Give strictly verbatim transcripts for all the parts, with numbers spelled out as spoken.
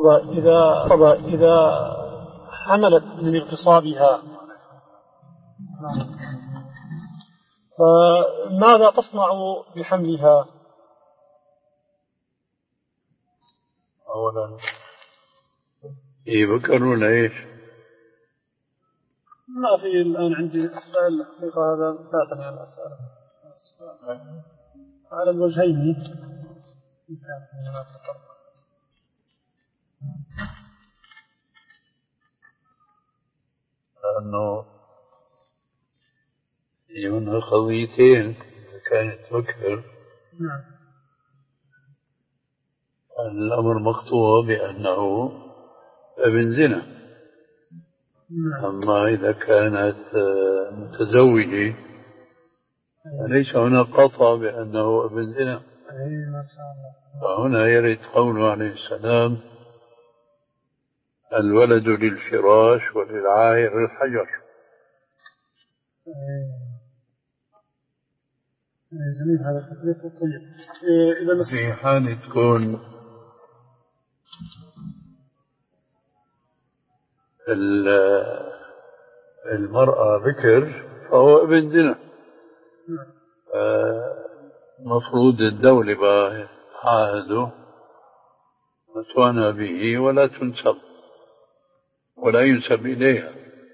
وإذا إذا حملت من اغتصابها فماذا تصنع بحملها؟ أولا يذكرون إيش؟ ما في الآن عندي السؤال الحقيقة هذا فاتني عن الأسئلة على الوجهين. لأنه يهون قضيتين كانت تذكر الأمر مقطوع بأنه ابن زنا. أما إذا كانت متزوجة ليس هنا قطع بأنه ابن زنا. فهنا يرد قوله عليه السلام الولد للفراش وللعاهر للحجر. جميل هذا التكليف. طيب إذا في حال تكون المرأة بكر فهو ابن زنا. مفروض الدولة عاهده وتوانى به ولا تنسب ولا ينسب إليها.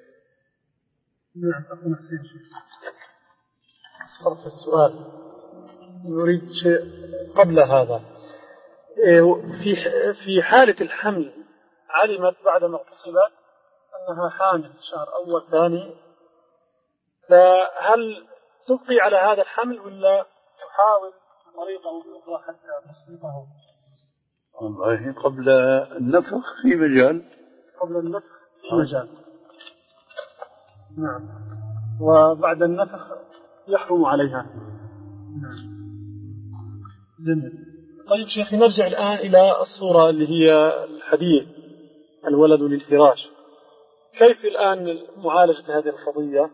نعم أخونا حسين شيخ صرت السؤال نريد شيء قبل هذا. في في حالة الحمل علمت بعد ما اغتصبت أنها حامل شهر أول ثاني، فهل تبقي على هذا الحمل ولا تحاول طريقة أخرى حتى تسقطه؟ والله قبل النفخ في مجال. قبل النفخ في مجال. نعم. وبعد النفخ يحرم عليها. نعم. جميل. طيب شيخي نرجع الآن إلى الصورة اللي هي الحديث الولد للفراش. كيف الآن معالجة هذه القضية؟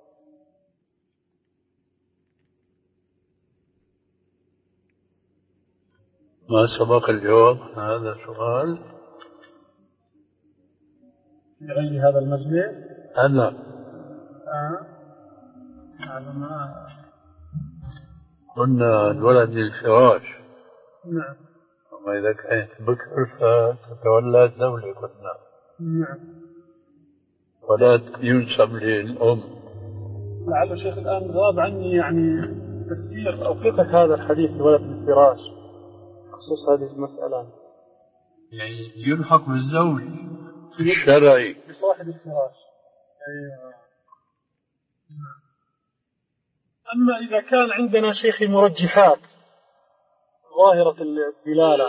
ما سبق الجواب هذا سؤال في غير هذا المجلس؟ هلا آه. هذا ما قلنا الولد للفراش. نعم. وما إذا كانت بكر فتتولى الدولة قلنا. نعم. ولا ينسب للأم. لعل شيخ الآن غاب عني يعني تفسير أو فقه هذا الحديث الولد للفراش خصوص هذه المسألة. يعني يلحق بالزوج الشرعي بصاحب الفراش. أيوة. أما إذا كان عندنا شيخ مرجحات ظاهرة الدلالة،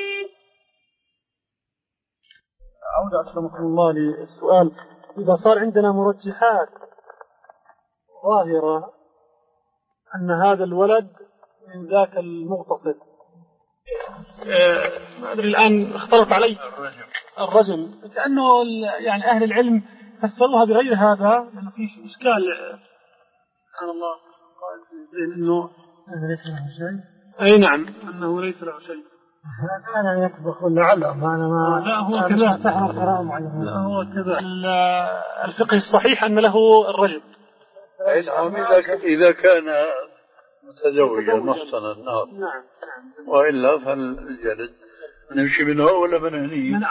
أعود أكرمكم الله للسؤال، إذا صار عندنا مرجحات ظاهرة أن هذا الولد من ذاك المغتصب، ما أدري الآن اختلط علي الرجم، كأنه يعني أهل العلم فسروها بغير هذا لأنه في إشكال سبحان الله قال إنه ليس له شيء. أي نعم أنه ليس له شيء. أنا يكبخ لعله ما أنا ما لا هو كذا استحرم قراءة معينة. لا هو كذا. الفقه الصحيح أن له الرجم. إذا كان متزوجا محصنا. نعم. نعم. وإلا فالجلد نمشي منه ولا بنهنيه.